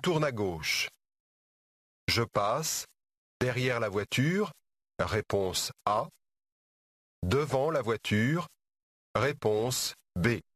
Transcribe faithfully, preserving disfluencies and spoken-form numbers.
tourne à gauche. Je passe derrière la voiture, réponse A. Devant la voiture, réponse B.